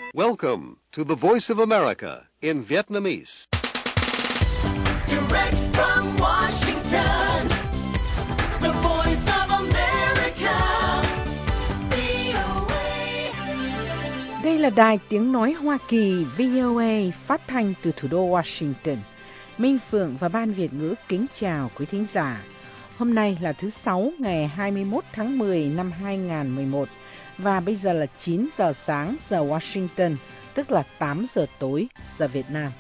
Welcome to the Voice of America in Vietnamese. Direct from Washington, the Voice of America, VOA. Đây là đài tiếng nói Hoa Kỳ VOA phát thanh từ thủ đô Washington. Minh Phượng và Ban Việt ngữ kính chào quý thính giả. Hôm nay là thứ Sáu ngày 21 tháng 10 năm 2011 và bây giờ là 9 giờ sáng giờ Washington, tức là 8 giờ tối giờ Việt Nam.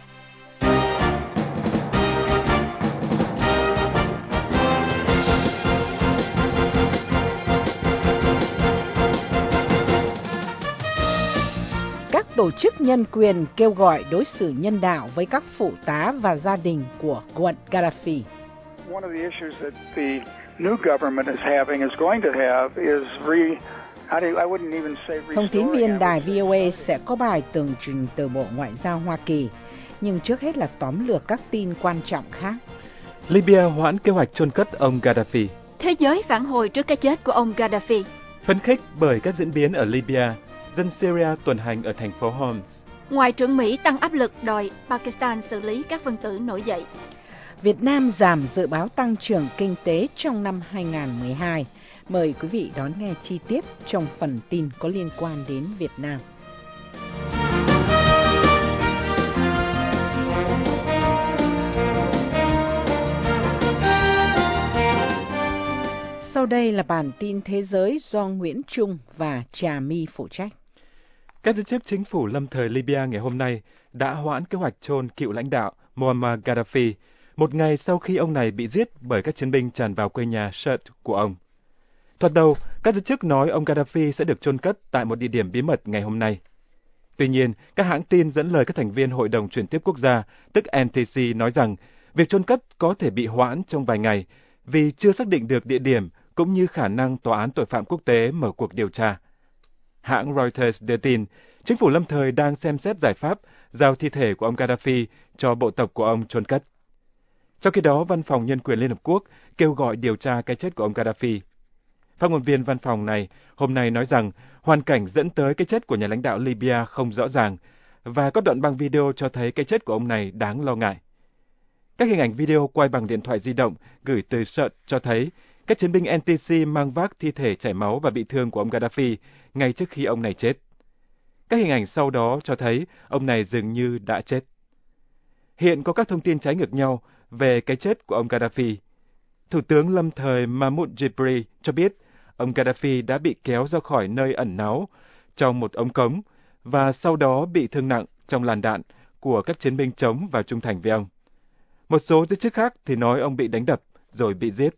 Các tổ chức nhân quyền kêu gọi đối xử nhân đạo với các phụ tá và gia đình của quận Gaddafi. One of the issues that the new government is having, is going to have, is Thông tín viên đài VOA sẽ có bài tường trình từ Bộ Ngoại giao Hoa Kỳ, nhưng trước hết là tóm lược các tin quan trọng khác. Libya hoãn kế hoạch chôn cất ông Gaddafi. Thế giới phản hồi trước cái chết của ông Gaddafi. Phấn khích bởi các diễn biến ở Libya, dân Syria tuần hành ở thành phố Homs. Ngoại trưởng Mỹ tăng áp lực đòi Pakistan xử lý các phân tử nổi dậy. Việt Nam giảm dự báo tăng trưởng kinh tế trong năm 2012. Mời quý vị đón nghe chi tiết trong phần tin có liên quan đến Việt Nam. Sau đây là bản tin thế giới do Nguyễn Trung và Trà My phụ trách. Các giới chức chính phủ lâm thời Libya ngày hôm nay đã hoãn kế hoạch chôn cựu lãnh đạo Muammar Gaddafi, một ngày sau khi ông này bị giết bởi các chiến binh tràn vào quê nhà Sirte của ông. Thoạt đầu, các giới chức nói ông Gaddafi sẽ được chôn cất tại một địa điểm bí mật ngày hôm nay. Tuy nhiên, các hãng tin dẫn lời các thành viên Hội đồng Chuyển tiếp Quốc gia, tức NTC, nói rằng việc chôn cất có thể bị hoãn trong vài ngày vì chưa xác định được địa điểm cũng như khả năng Tòa án Tội phạm Quốc tế mở cuộc điều tra. Hãng Reuters đưa tin, chính phủ lâm thời đang xem xét giải pháp giao thi thể của ông Gaddafi cho bộ tộc của ông chôn cất. Trong khi đó, Văn phòng Nhân quyền Liên Hợp Quốc kêu gọi điều tra cái chết của ông Gaddafi. Phát ngôn viên văn phòng này hôm nay nói rằng hoàn cảnh dẫn tới cái chết của nhà lãnh đạo Libya không rõ ràng và có đoạn băng video cho thấy cái chết của ông này đáng lo ngại. Các hình ảnh video quay bằng điện thoại di động gửi từ Sirte cho thấy các chiến binh NTC mang vác thi thể chảy máu và bị thương của ông Gaddafi ngay trước khi ông này chết. Các hình ảnh sau đó cho thấy ông này dường như đã chết. Hiện có các thông tin trái ngược nhau về cái chết của ông Gaddafi. Thủ tướng lâm thời Mahmoud Jibri cho biết ông Gaddafi đã bị kéo ra khỏi nơi ẩn náu trong một ống cống và sau đó bị thương nặng trong làn đạn của các chiến binh chống và trung thành với ông. Một số giới chức khác thì nói ông bị đánh đập rồi bị giết.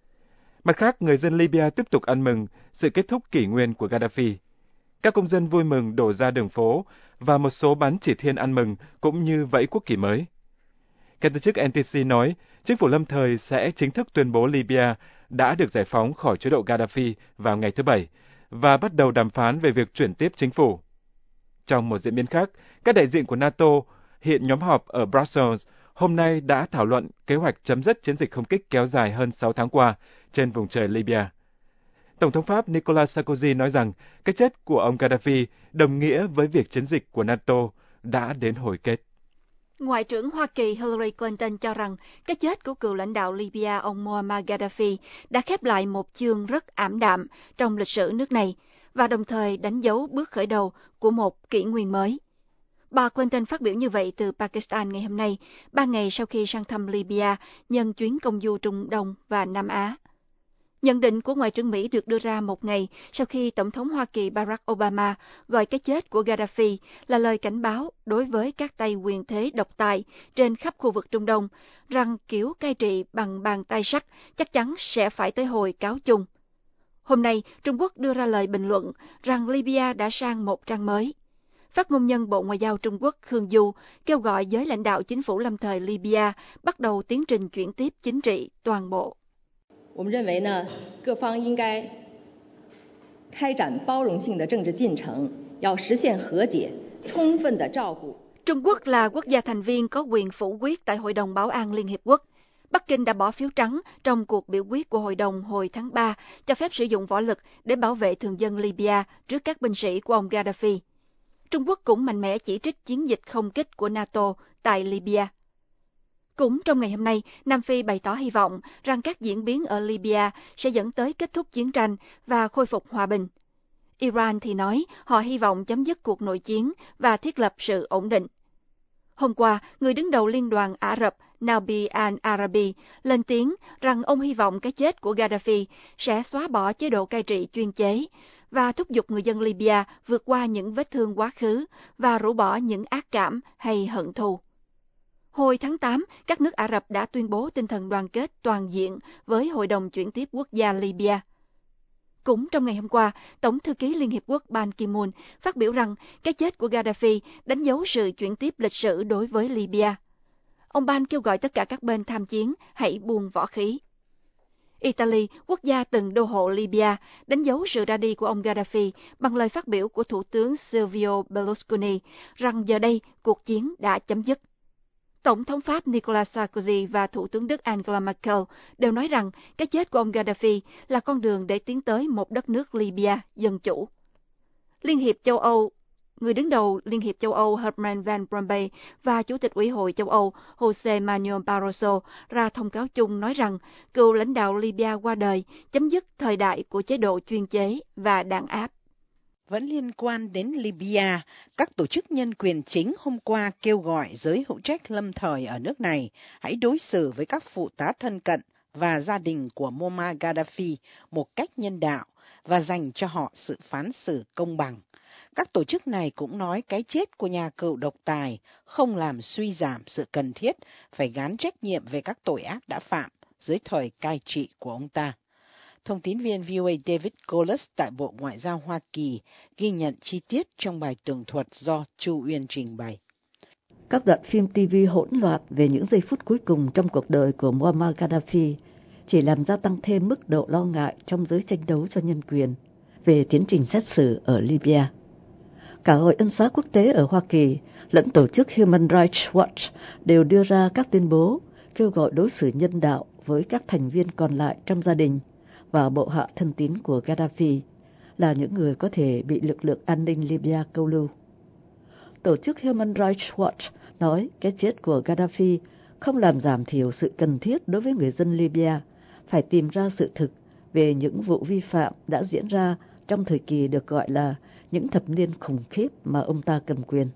Mặt khác, người dân Libya tiếp tục ăn mừng sự kết thúc kỷ nguyên của Gaddafi. Các công dân vui mừng đổ ra đường phố và một số bắn chỉ thiên ăn mừng cũng như vẫy quốc kỳ mới. Các giới chức NTC nói chính phủ lâm thời sẽ chính thức tuyên bố Libya đã được giải phóng khỏi chế độ Gaddafi vào ngày thứ Bảy và bắt đầu đàm phán về việc chuyển tiếp chính phủ. Trong một diễn biến khác, các đại diện của NATO hiện nhóm họp ở Brussels hôm nay đã thảo luận kế hoạch chấm dứt chiến dịch không kích kéo dài hơn 6 tháng qua trên vùng trời Libya. Tổng thống Pháp Nicolas Sarkozy nói rằng cái chết của ông Gaddafi đồng nghĩa với việc chiến dịch của NATO đã đến hồi kết. Ngoại trưởng Hoa Kỳ Hillary Clinton cho rằng cái chết của cựu lãnh đạo Libya ông Muammar Gaddafi đã khép lại một chương rất ảm đạm trong lịch sử nước này và đồng thời đánh dấu bước khởi đầu của một kỷ nguyên mới. Bà Clinton phát biểu như vậy từ Pakistan ngày hôm nay, 3 ngày sau khi sang thăm Libya nhân chuyến công du Trung Đông và Nam Á. Nhận định của Ngoại trưởng Mỹ được đưa ra một ngày sau khi Tổng thống Hoa Kỳ Barack Obama gọi cái chết của Gaddafi là lời cảnh báo đối với các tay quyền thế độc tài trên khắp khu vực Trung Đông, rằng kiểu cai trị bằng bàn tay sắt chắc chắn sẽ phải tới hồi cáo chung. Hôm nay, Trung Quốc đưa ra lời bình luận rằng Libya đã sang một trang mới. Phát ngôn nhân Bộ Ngoại giao Trung Quốc Khương Du kêu gọi giới lãnh đạo chính phủ lâm thời Libya bắt đầu tiến trình chuyển tiếp chính trị toàn bộ. 我们认为呢，各方应该开展包容性的政治进程，要实现和解，充分的照顾。 Trung Quốc là quốc gia thành viên có quyền phủ quyết tại Hội đồng Bảo an Liên Hiệp Quốc. Bắc Kinh đã bỏ phiếu trắng trong cuộc biểu quyết của Hội đồng hồi tháng 3 cho phép sử dụng võ lực để bảo vệ thường dân Libya trước các binh sĩ của ông Gaddafi. Trung Quốc cũng mạnh mẽ chỉ trích chiến dịch không kích của NATO tại Libya. Cũng trong ngày hôm nay, Nam Phi bày tỏ hy vọng rằng các diễn biến ở Libya sẽ dẫn tới kết thúc chiến tranh và khôi phục hòa bình. Iran thì nói họ hy vọng chấm dứt cuộc nội chiến và thiết lập sự ổn định. Hôm qua, người đứng đầu Liên đoàn Ả Rập Nabi al-Arabi lên tiếng rằng ông hy vọng cái chết của Gaddafi sẽ xóa bỏ chế độ cai trị chuyên chế và thúc giục người dân Libya vượt qua những vết thương quá khứ và rũ bỏ những ác cảm hay hận thù. Hồi tháng 8, các nước Ả Rập đã tuyên bố tinh thần đoàn kết toàn diện với Hội đồng chuyển tiếp quốc gia Libya. Cũng trong ngày hôm qua, Tổng thư ký Liên Hiệp Quốc Ban Ki-moon phát biểu rằng cái chết của Gaddafi đánh dấu sự chuyển tiếp lịch sử đối với Libya. Ông Ban kêu gọi tất cả các bên tham chiến hãy buông võ khí. Italy, quốc gia từng đô hộ Libya, đánh dấu sự ra đi của ông Gaddafi bằng lời phát biểu của Thủ tướng Silvio Berlusconi rằng giờ đây cuộc chiến đã chấm dứt. Tổng thống Pháp Nicolas Sarkozy và Thủ tướng Đức Angela Merkel đều nói rằng cái chết của ông Gaddafi là con đường để tiến tới một đất nước Libya dân chủ. Người đứng đầu Liên hiệp châu Âu Herman Van Rompuy và Chủ tịch Ủy hội châu Âu Jose Manuel Barroso ra thông cáo chung nói rằng cựu lãnh đạo Libya qua đời, chấm dứt thời đại của chế độ chuyên chế và đàn áp. Vẫn liên quan đến Libya, các tổ chức nhân quyền chính hôm qua kêu gọi giới hữu trách lâm thời ở nước này hãy đối xử với các phụ tá thân cận và gia đình của Muammar Gaddafi một cách nhân đạo và dành cho họ sự phán xử công bằng. Các tổ chức này cũng nói cái chết của nhà cựu độc tài không làm suy giảm sự cần thiết phải gán trách nhiệm về các tội ác đã phạm dưới thời cai trị của ông ta. Thông tín viên VOA David Goldlust tại Bộ Ngoại giao Hoa Kỳ ghi nhận chi tiết trong bài tường thuật do Chu Uyên trình bày. Các đoạn phim TV hỗn loạn về những giây phút cuối cùng trong cuộc đời của Muammar Gaddafi chỉ làm gia tăng thêm mức độ lo ngại trong giới tranh đấu cho nhân quyền về tiến trình xét xử ở Libya. Cả Hội Ân xá Quốc tế ở Hoa Kỳ lẫn tổ chức Human Rights Watch đều đưa ra các tuyên bố kêu gọi đối xử nhân đạo với các thành viên còn lại trong gia đình và bộ hạ thân tín của Gaddafi là những người có thể bị lực lượng an ninh Libya câu lưu. Tổ chức Human Rights Watch nói cái chết của Gaddafi không làm giảm thiểu sự cần thiết đối với người dân Libya phải tìm ra sự thực về những vụ vi phạm đã diễn ra trong thời kỳ được gọi là những thập niên khủng khiếp mà ông ta cầm quyền.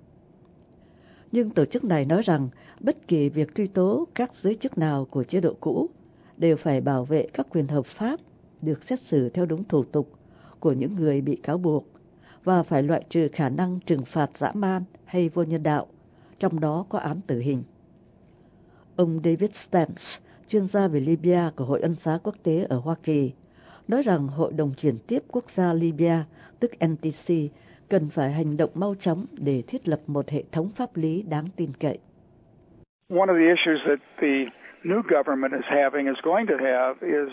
Nhưng tổ chức này nói rằng bất kỳ việc truy tố các giới chức nào của chế độ cũ đều phải bảo vệ các quyền hợp pháp được xét xử theo đúng thủ tục của những người bị cáo buộc và phải loại trừ khả năng trừng phạt dã man hay vô nhân đạo, trong đó có án tử hình. Ông David Stamps, chuyên gia về Libya của Hội Ân xá Quốc tế ở Hoa Kỳ, nói rằng Hội đồng chuyển tiếp quốc gia Libya, tức NTC, cần phải hành động mau chóng để thiết lập một hệ thống pháp lý đáng tin cậy. One of the issues that the new government is having is going to have is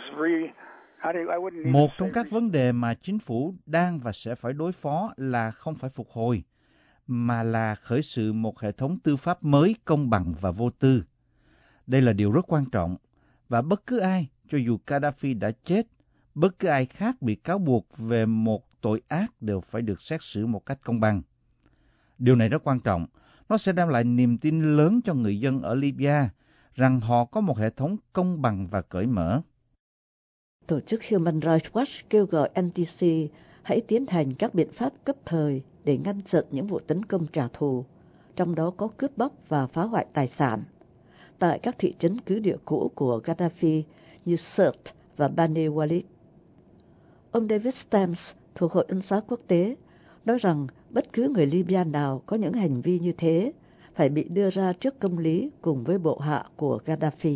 một trong các vấn đề mà chính phủ đang và sẽ phải đối phó là không phải phục hồi, mà là khởi sự một hệ thống tư pháp mới công bằng và vô tư. Đây là điều rất quan trọng, và bất cứ ai, cho dù Gaddafi đã chết, bất cứ ai khác bị cáo buộc về một tội ác đều phải được xét xử một cách công bằng. Điều này rất quan trọng, nó sẽ đem lại niềm tin lớn cho người dân ở Libya rằng họ có một hệ thống công bằng và cởi mở. Tổ chức Human Rights Watch kêu gọi NTC hãy tiến hành các biện pháp cấp thời để ngăn chặn những vụ tấn công trả thù, trong đó có cướp bóc và phá hoại tài sản, tại các thị trấn cứ địa cũ của Gaddafi như Sirte và Bani Walid. Ông David Stamps thuộc Hội Ân xá Quốc tế nói rằng bất cứ người Libya nào có những hành vi như thế phải bị đưa ra trước công lý cùng với bộ hạ của Gaddafi.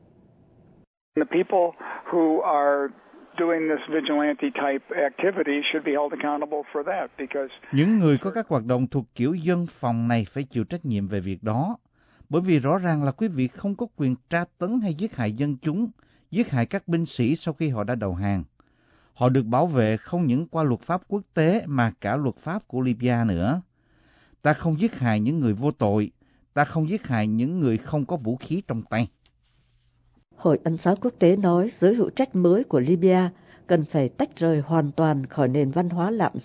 The people who are doing this vigilante type activity should be held accountable for that because những người có các hoạt động thuộc kiểu dân phòng này phải chịu trách nhiệm về việc đó, bởi vì rõ ràng là quý vị không có quyền tra tấn hay giết hại dân chúng, giết hại các binh sĩ sau khi họ đã đầu hàng. Họ được bảo vệ không những qua luật pháp quốc tế mà cả luật pháp của Libya nữa. Ta không giết hại những người vô tội, ta không giết hại những người không có vũ khí trong tay. Hội Ân xá Quốc tế nói giới hữu trách mới của Libya cần phải tách rời hoàn toàn khỏi nền văn hóa lạm dụng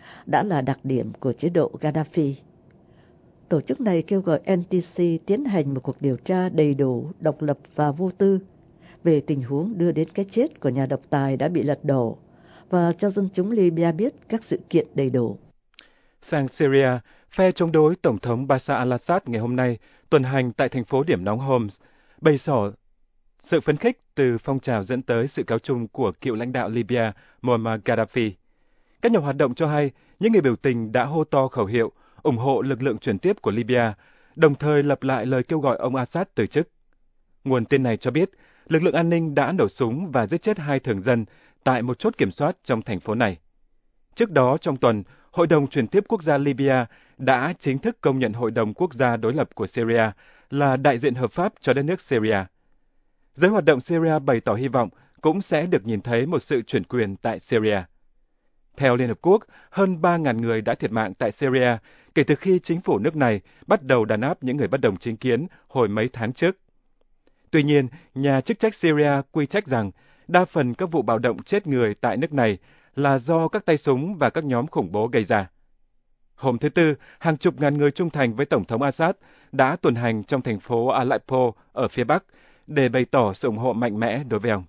đã là đặc điểm của chế độ Gaddafi. Tổ chức này kêu gọi NTC tiến hành một cuộc điều tra đầy đủ, độc lập và vô tư về tình huống đưa đến cái chết của nhà độc tài đã bị lật đổ và cho dân chúng Libya biết các sự kiện đầy đủ. Sang Syria, phe chống đối Tổng thống Bashar al-Assad ngày hôm nay tuần hành tại thành phố điểm nóng Homs, bày tỏ sự phấn khích từ phong trào dẫn tới sự cáo chung của cựu lãnh đạo Libya Muammar Gaddafi. Các nhà hoạt động cho hay những người biểu tình đã hô to khẩu hiệu ủng hộ lực lượng chuyển tiếp của Libya, đồng thời lặp lại lời kêu gọi ông Assad từ chức. Nguồn tin này cho biết lực lượng an ninh đã nổ súng và giết chết 2 thường dân tại một chốt kiểm soát trong thành phố này. Trước đó trong tuần, Hội đồng chuyển tiếp quốc gia Libya đã chính thức công nhận Hội đồng quốc gia đối lập của Syria là đại diện hợp pháp cho đất nước Syria. Giới hoạt động Syria bày tỏ hy vọng cũng sẽ được nhìn thấy một sự chuyển quyền tại Syria. Theo Liên Hợp Quốc, hơn 3.000 người đã thiệt mạng tại Syria kể từ khi chính phủ nước này bắt đầu đàn áp những người bất đồng chính kiến hồi mấy tháng trước. Tuy nhiên, nhà chức trách Syria quy trách rằng đa phần các vụ bạo động chết người tại nước này là do các tay súng và các nhóm khủng bố gây ra. Hôm thứ Tư, hàng chục ngàn người trung thành với Tổng thống Assad đã tuần hành trong thành phố Aleppo ở phía Bắc để bày tỏ sự ủng hộ mạnh mẽ đối với ông.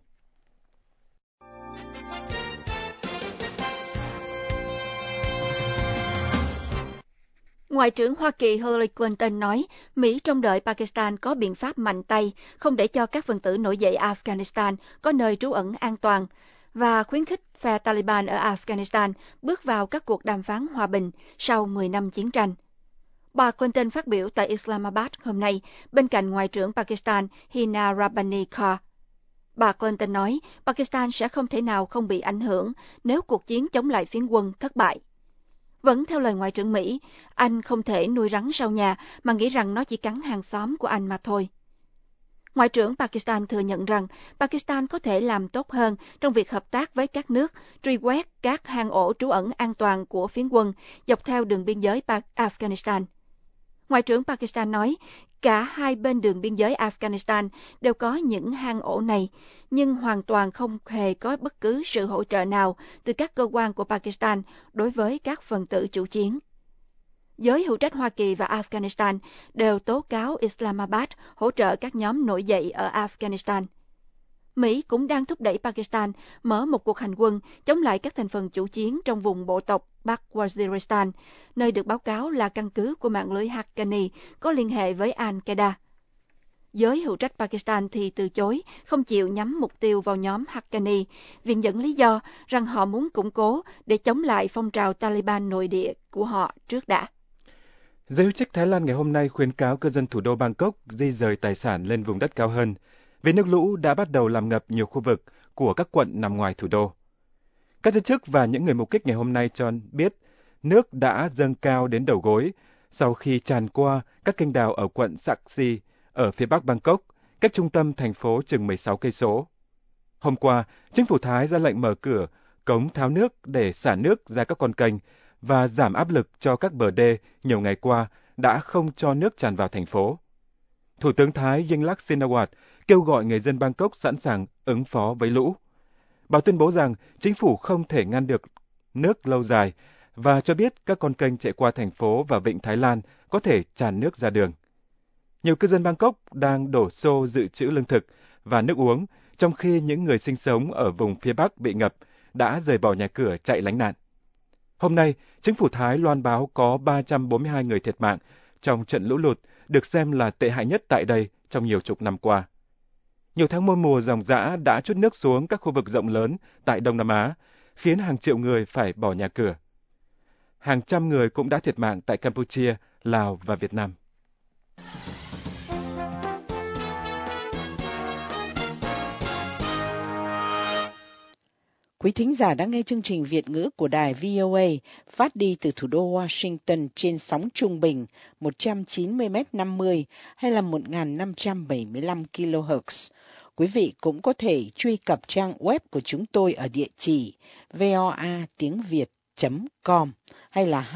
Ngoại trưởng Hoa Kỳ Hillary Clinton nói Mỹ trông đợi Pakistan có biện pháp mạnh tay không để cho các phần tử nổi dậy Afghanistan có nơi trú ẩn an toàn và khuyến khích phe Taliban ở Afghanistan bước vào các cuộc đàm phán hòa bình sau 10 năm chiến tranh. Bà Clinton phát biểu tại Islamabad hôm nay bên cạnh Ngoại trưởng Pakistan Hina Rabbani Khan. Bà Clinton nói Pakistan sẽ không thể nào không bị ảnh hưởng nếu cuộc chiến chống lại phiến quân thất bại. Vẫn theo lời Ngoại trưởng Mỹ, anh không thể nuôi rắn sau nhà mà nghĩ rằng nó chỉ cắn hàng xóm của anh mà thôi. Ngoại trưởng Pakistan thừa nhận rằng Pakistan có thể làm tốt hơn trong việc hợp tác với các nước truy quét các hang ổ trú ẩn an toàn của phiến quân dọc theo đường biên giới Afghanistan. Ngoại trưởng Pakistan nói cả hai bên đường biên giới Afghanistan đều có những hang ổ này, nhưng hoàn toàn không hề có bất cứ sự hỗ trợ nào từ các cơ quan của Pakistan đối với các phần tử chủ chiến. Giới hữu trách Hoa Kỳ và Afghanistan đều tố cáo Islamabad hỗ trợ các nhóm nổi dậy ở Afghanistan. Mỹ cũng đang thúc đẩy Pakistan mở một cuộc hành quân chống lại các thành phần chủ chiến trong vùng bộ tộc Bắc Waziristan, nơi được báo cáo là căn cứ của mạng lưới Haqqani có liên hệ với Al-Qaeda. Giới hữu trách Pakistan thì từ chối, không chịu nhắm mục tiêu vào nhóm Haqqani, viện dẫn lý do rằng họ muốn củng cố để chống lại phong trào Taliban nội địa của họ trước đã. Giới chức Thái Lan ngày hôm nay khuyến cáo cư dân thủ đô Bangkok di dời tài sản lên vùng đất cao hơn, vì nước lũ đã bắt đầu làm ngập nhiều khu vực của các quận nằm ngoài thủ đô. Các giới chức và những người mục kích ngày hôm nay cho biết nước đã dâng cao đến đầu gối sau khi tràn qua các kênh đào ở quận Saksi ở phía bắc Bangkok, cách trung tâm thành phố chừng 16 cây số. Hôm qua, chính phủ Thái ra lệnh mở cửa cống tháo nước để xả nước ra các con kênh và giảm áp lực cho các bờ đê nhiều ngày qua đã không cho nước tràn vào thành phố. Thủ tướng Thái Yingluck Shinawatra kêu gọi người dân Bangkok sẵn sàng ứng phó với lũ. Bà tuyên bố rằng chính phủ không thể ngăn được nước lâu dài và cho biết các con kênh chạy qua thành phố và vịnh Thái Lan có thể tràn nước ra đường. Nhiều cư dân Bangkok đang đổ xô dự trữ lương thực và nước uống, trong khi những người sinh sống ở vùng phía Bắc bị ngập đã rời bỏ nhà cửa chạy lánh nạn. Hôm nay, chính phủ Thái loan báo có 342 người thiệt mạng trong trận lũ lụt, được xem là tệ hại nhất tại đây trong nhiều chục năm qua. Nhiều tháng mùa ròng rã đã trút nước xuống các khu vực rộng lớn tại Đông Nam Á, khiến hàng triệu người phải bỏ nhà cửa. Hàng trăm người cũng đã thiệt mạng tại Campuchia, Lào và Việt Nam. Quý thính giả đang nghe chương trình Việt ngữ của đài VOA phát đi từ thủ đô Washington trên sóng trung bình 190m50 hay là 1575 kHz. Quý vị cũng có thể truy cập trang web của chúng tôi ở địa chỉ voatiengviet.com hay là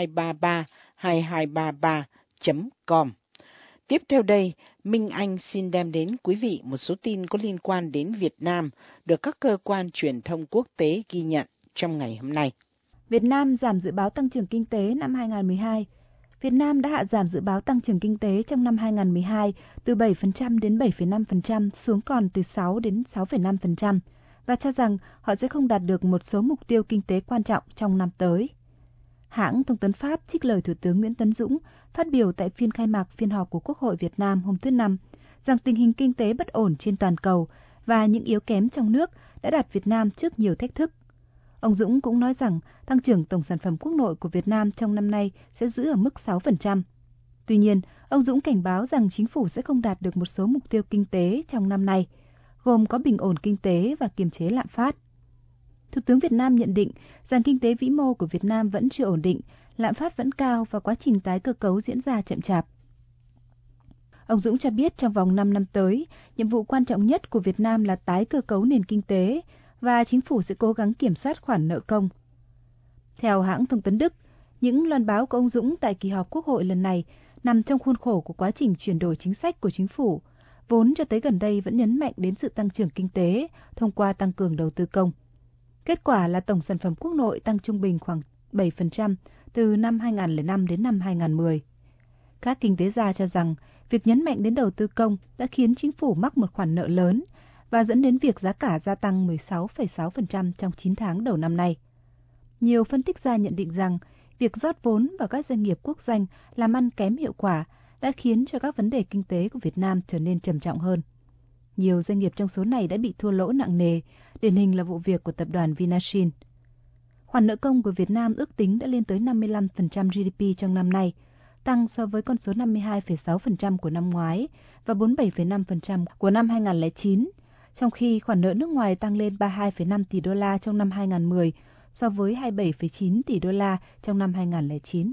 2233-2233.com. Tiếp theo đây, Minh Anh xin đem đến quý vị một số tin có liên quan đến Việt Nam được các cơ quan truyền thông quốc tế ghi nhận trong ngày hôm nay. Việt Nam giảm dự báo tăng trưởng kinh tế năm 2012. Việt Nam đã hạ giảm dự báo tăng trưởng kinh tế trong năm 2012 từ 7% đến 7,5% xuống còn từ 6 đến 6,5% và cho rằng họ sẽ không đạt được một số mục tiêu kinh tế quan trọng trong năm tới. Hãng thông tấn Pháp trích lời Thủ tướng Nguyễn Tấn Dũng phát biểu tại phiên khai mạc phiên họp của Quốc hội Việt Nam hôm thứ Năm rằng tình hình kinh tế bất ổn trên toàn cầu và những yếu kém trong nước đã đặt Việt Nam trước nhiều thách thức. Ông Dũng cũng nói rằng tăng trưởng tổng sản phẩm quốc nội của Việt Nam trong năm nay sẽ giữ ở mức 6%. Tuy nhiên, ông Dũng cảnh báo rằng chính phủ sẽ không đạt được một số mục tiêu kinh tế trong năm nay, gồm có bình ổn kinh tế và kiềm chế lạm phát. Thủ tướng Việt Nam nhận định rằng kinh tế vĩ mô của Việt Nam vẫn chưa ổn định, lạm phát vẫn cao và quá trình tái cơ cấu diễn ra chậm chạp. Ông Dũng cho biết trong vòng 5 năm tới, nhiệm vụ quan trọng nhất của Việt Nam là tái cơ cấu nền kinh tế và chính phủ sẽ cố gắng kiểm soát khoản nợ công. Theo hãng thông tấn Đức, những loan báo của ông Dũng tại kỳ họp Quốc hội lần này nằm trong khuôn khổ của quá trình chuyển đổi chính sách của chính phủ, vốn cho tới gần đây vẫn nhấn mạnh đến sự tăng trưởng kinh tế thông qua tăng cường đầu tư công. Kết quả là tổng sản phẩm quốc nội tăng trung bình khoảng 7% từ năm 2005 đến năm 2010. Các kinh tế gia cho rằng việc nhấn mạnh đến đầu tư công đã khiến chính phủ mắc một khoản nợ lớn và dẫn đến việc giá cả gia tăng 16,6% trong 9 tháng đầu năm nay. Nhiều phân tích gia nhận định rằng việc rót vốn vào các doanh nghiệp quốc doanh làm ăn kém hiệu quả đã khiến cho các vấn đề kinh tế của Việt Nam trở nên trầm trọng hơn. Nhiều doanh nghiệp trong số này đã bị thua lỗ nặng nề, điển hình là vụ việc của tập đoàn Vinashin. Khoản nợ công của Việt Nam ước tính đã lên tới 55% GDP trong năm nay, tăng so với con số 52,6% của năm ngoái và 47,5% của năm 2009, trong khi khoản nợ nước ngoài tăng lên 32,5 tỷ đô la trong năm 2010 so với 27,9 tỷ đô la trong năm 2009.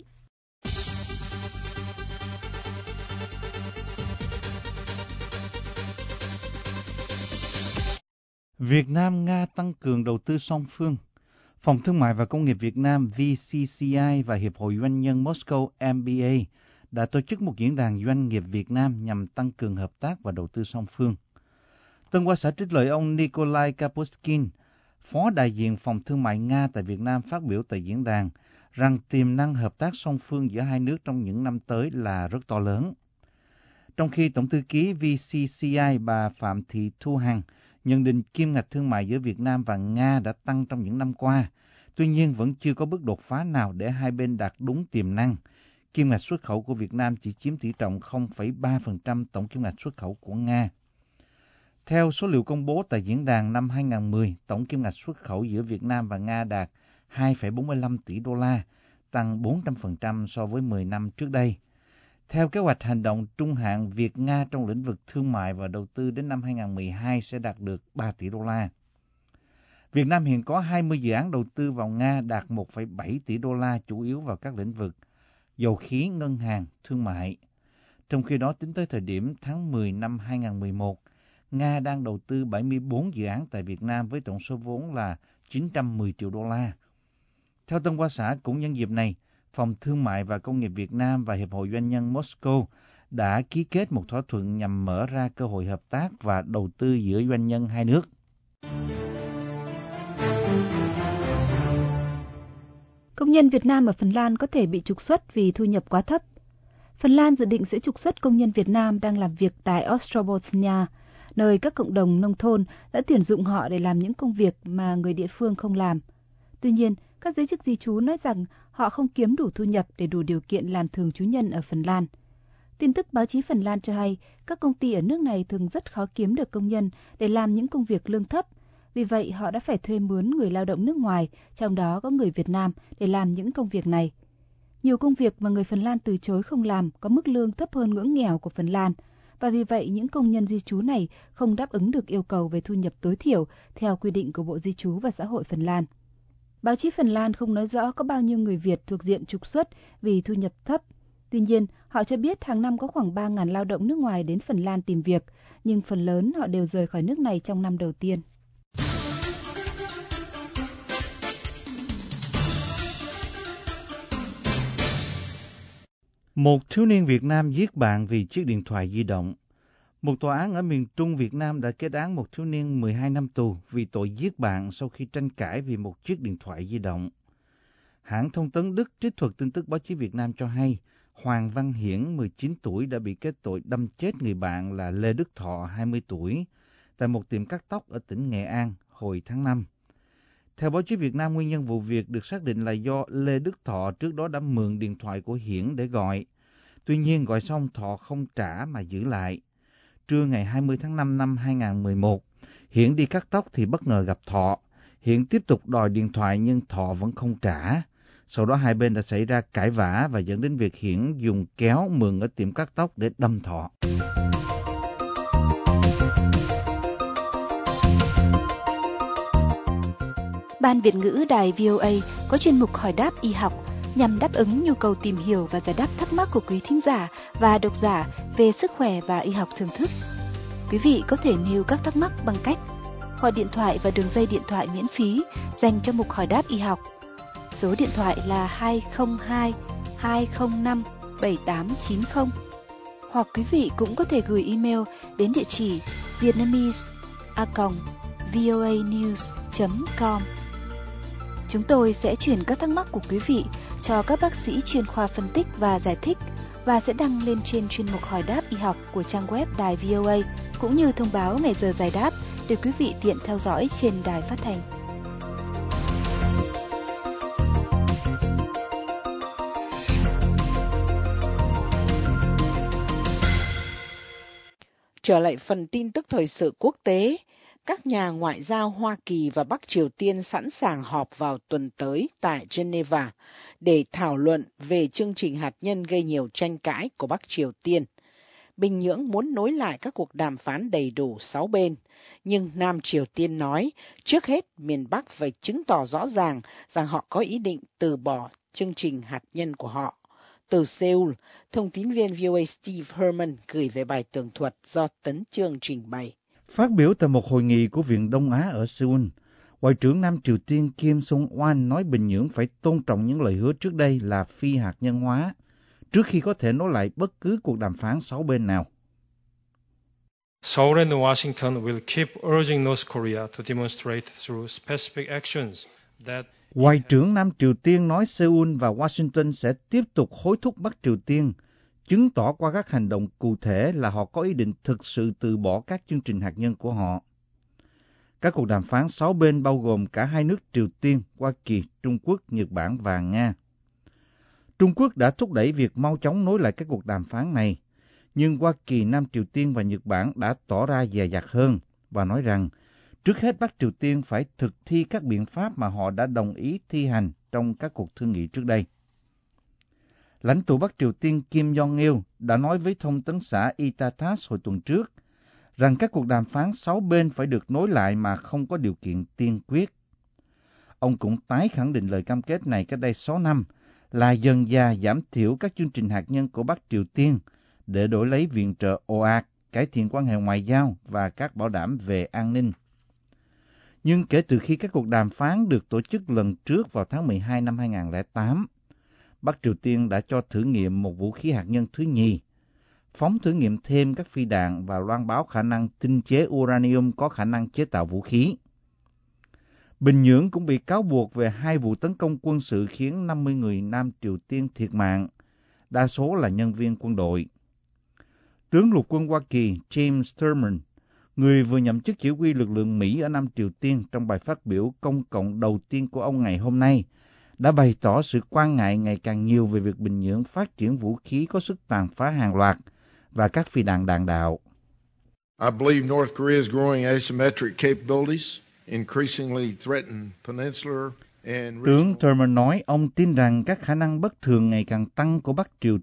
Việt Nam-Nga tăng cường đầu tư song phương. Phòng Thương mại và Công nghiệp Việt Nam VCCI và Hiệp hội Doanh nhân Moscow MBA đã tổ chức một diễn đàn doanh nghiệp Việt Nam nhằm tăng cường hợp tác và đầu tư song phương. Tân Hoa xã trích lời ông Nikolai Kapuskin, Phó đại diện Phòng Thương mại Nga tại Việt Nam phát biểu tại diễn đàn rằng tiềm năng hợp tác song phương giữa hai nước trong những năm tới là rất to lớn. Trong khi Tổng thư ký VCCI bà Phạm Thị Thu Hằng nhận định kim ngạch thương mại giữa Việt Nam và Nga đã tăng trong những năm qua, tuy nhiên vẫn chưa có bước đột phá nào để hai bên đạt đúng tiềm năng. Kim ngạch xuất khẩu của Việt Nam chỉ chiếm tỷ trọng 0,3% tổng kim ngạch xuất khẩu của Nga. Theo số liệu công bố tại diễn đàn năm 2010, tổng kim ngạch xuất khẩu giữa Việt Nam và Nga đạt 2,45 tỷ đô la, tăng 400% so với 10 năm trước đây. Theo kế hoạch hành động trung hạn, Việt-Nga trong lĩnh vực thương mại và đầu tư đến năm 2012 sẽ đạt được 3 tỷ đô la. Việt Nam hiện có 20 dự án đầu tư vào Nga đạt 1,7 tỷ đô la, chủ yếu vào các lĩnh vực dầu khí, ngân hàng, thương mại. Trong khi đó, tính tới thời điểm tháng 10 năm 2011, Nga đang đầu tư 74 dự án tại Việt Nam với tổng số vốn là 910 triệu đô la. Theo Tân Hoa xã, cũng nhân dịp này, Phòng Thương mại và Công nghiệp Việt Nam và Hiệp hội Doanh nhân Moscow đã ký kết một thỏa thuận nhằm mở ra cơ hội hợp tác và đầu tư giữa doanh nhân hai nước. Công nhân Việt Nam ở Phần Lan có thể bị trục xuất vì thu nhập quá thấp. Phần Lan dự định sẽ trục xuất công nhân Việt Nam đang làm việc tại Ostrobothnia, nơi các cộng đồng nông thôn đã tuyển dụng họ để làm những công việc mà người địa phương không làm. Tuy nhiên, các giới chức di trú nói rằng họ không kiếm đủ thu nhập để đủ điều kiện làm thường trú nhân ở Phần Lan. Tin tức báo chí Phần Lan cho hay, các công ty ở nước này thường rất khó kiếm được công nhân để làm những công việc lương thấp. Vì vậy, họ đã phải thuê mướn người lao động nước ngoài, trong đó có người Việt Nam, để làm những công việc này. Nhiều công việc mà người Phần Lan từ chối không làm có mức lương thấp hơn ngưỡng nghèo của Phần Lan, và vì vậy những công nhân di trú này không đáp ứng được yêu cầu về thu nhập tối thiểu theo quy định của Bộ Di trú và Xã hội Phần Lan. Báo chí Phần Lan không nói rõ có bao nhiêu người Việt thuộc diện trục xuất vì thu nhập thấp. Tuy nhiên, họ cho biết hàng năm có khoảng 3.000 lao động nước ngoài đến Phần Lan tìm việc, nhưng phần lớn họ đều rời khỏi nước này trong năm đầu tiên. Một thiếu niên Việt Nam giết bạn vì chiếc điện thoại di động. Một tòa án ở miền Trung Việt Nam đã kết án một thiếu niên 12 năm tù vì tội giết bạn sau khi tranh cãi vì một chiếc điện thoại di động. Hãng thông tấn Đức trích thuật tin tức báo chí Việt Nam cho hay, Hoàng Văn Hiển, 19 tuổi, đã bị kết tội đâm chết người bạn là Lê Đức Thọ, 20 tuổi, tại một tiệm cắt tóc ở tỉnh Nghệ An hồi tháng 5. Theo báo chí Việt Nam, nguyên nhân vụ việc được xác định là do Lê Đức Thọ trước đó đã mượn điện thoại của Hiển để gọi. Tuy nhiên, gọi xong Thọ không trả mà giữ lại. Trưa ngày 20 tháng 5 năm 2011, Hiển đi cắt tóc thì bất ngờ gặp Thọ. Hiển tiếp tục đòi điện thoại nhưng Thọ vẫn không trả. Sau đó hai bên đã xảy ra cãi vã và dẫn đến việc Hiển dùng kéo mượn ở tiệm cắt tóc để đâm Thọ. Ban Việt ngữ Đài VOA có chuyên mục hỏi đáp y học nhằm đáp ứng nhu cầu tìm hiểu và giải đáp thắc mắc của quý thính giả và độc giả về sức khỏe và y học thưởng thức. Quý vị có thể nêu các thắc mắc bằng cách gọi điện thoại và đường dây điện thoại miễn phí dành cho mục hỏi đáp y học. Số điện thoại là 202 205 7890. Hoặc quý vị cũng có thể gửi email đến địa chỉ vietnamese@voanews.com. Chúng tôi sẽ chuyển các thắc mắc của quý vị cho các bác sĩ chuyên khoa phân tích và giải thích và sẽ đăng lên trên chuyên mục hỏi đáp y học của trang web Đài VOA, cũng như thông báo ngày giờ giải đáp để quý vị tiện theo dõi trên đài phát thanh. Trở lại phần tin tức thời sự quốc tế, các nhà ngoại giao Hoa Kỳ và Bắc Triều Tiên sẵn sàng họp vào tuần tới tại Geneva để thảo luận về chương trình hạt nhân gây nhiều tranh cãi của Bắc Triều Tiên. Bình Nhưỡng muốn nối lại các cuộc đàm phán đầy đủ 6 bên, nhưng Nam Triều Tiên nói trước hết miền Bắc phải chứng tỏ rõ ràng rằng họ có ý định từ bỏ chương trình hạt nhân của họ. Từ Seoul, thông tín viên VOA Steve Herman gửi về bài tường thuật do Tấn Chương trình bày. Phát biểu tại một hội nghị của Viện Đông Á ở Seoul, Ngoại trưởng Nam Triều Tiên Kim Song-hwan nói Bình Nhưỡng phải tôn trọng những lời hứa trước đây là phi hạt nhân hóa, trước khi có thể nối lại bất cứ cuộc đàm phán 6 bên nào. Seoul and Washington will keep urging North Korea to demonstrate through specific actions that Ngoại trưởng Nam Triều Tiên nói Seoul và Washington sẽ tiếp tục hối thúc Bắc Triều Tiên chứng tỏ qua các hành động cụ thể là họ có ý định thực sự từ bỏ các chương trình hạt nhân của họ. Các cuộc đàm phán 6 bên bao gồm cả hai nước Triều Tiên, Hoa Kỳ, Trung Quốc, Nhật Bản và Nga. Trung Quốc đã thúc đẩy việc mau chóng nối lại các cuộc đàm phán này, nhưng Hoa Kỳ, Nam Triều Tiên và Nhật Bản đã tỏ ra dè dặt hơn và nói rằng trước hết Bắc Triều Tiên phải thực thi các biện pháp mà họ đã đồng ý thi hành trong các cuộc thương nghị trước đây. Lãnh tụ Bắc Triều Tiên Kim Jong-il đã nói với thông tấn xã Itatas hồi tuần trước rằng các cuộc đàm phán 6 bên phải được nối lại mà không có điều kiện tiên quyết. Ông cũng tái khẳng định lời cam kết này cách đây 6 năm là dần dà giảm thiểu các chương trình hạt nhân của Bắc Triều Tiên để đổi lấy viện trợ ồ ạt, cải thiện quan hệ ngoại giao và các bảo đảm về an ninh. Nhưng kể từ khi các cuộc đàm phán được tổ chức lần trước vào tháng 12 năm 2008, Bắc Triều Tiên đã cho thử nghiệm một vũ khí hạt nhân thứ nhì, phóng thử nghiệm thêm các phi đạn và loan báo khả năng tinh chế uranium có khả năng chế tạo vũ khí. Bình Nhưỡng cũng bị cáo buộc về 2 vụ tấn công quân sự khiến 50 người Nam Triều Tiên thiệt mạng, đa số là nhân viên quân đội. Tướng lục quân Hoa Kỳ James Thurman, người vừa nhậm chức chỉ huy lực lượng Mỹ ở Nam Triều Tiên trong bài phát biểu công cộng đầu tiên của ông ngày hôm nay, đã bày tỏ sự quan ngại ngày càng nhiều về việc Bình Nhưỡng phát triển vũ khí có sức tàn phá hàng loạt và các phi đạn đạn đạo. I believe North Korea's growing asymmetric capabilities increasingly threaten peninsular and Tướng Thurman nói ông tin rằng các khả năng bất thường ngày càng tăng của Bắc Triều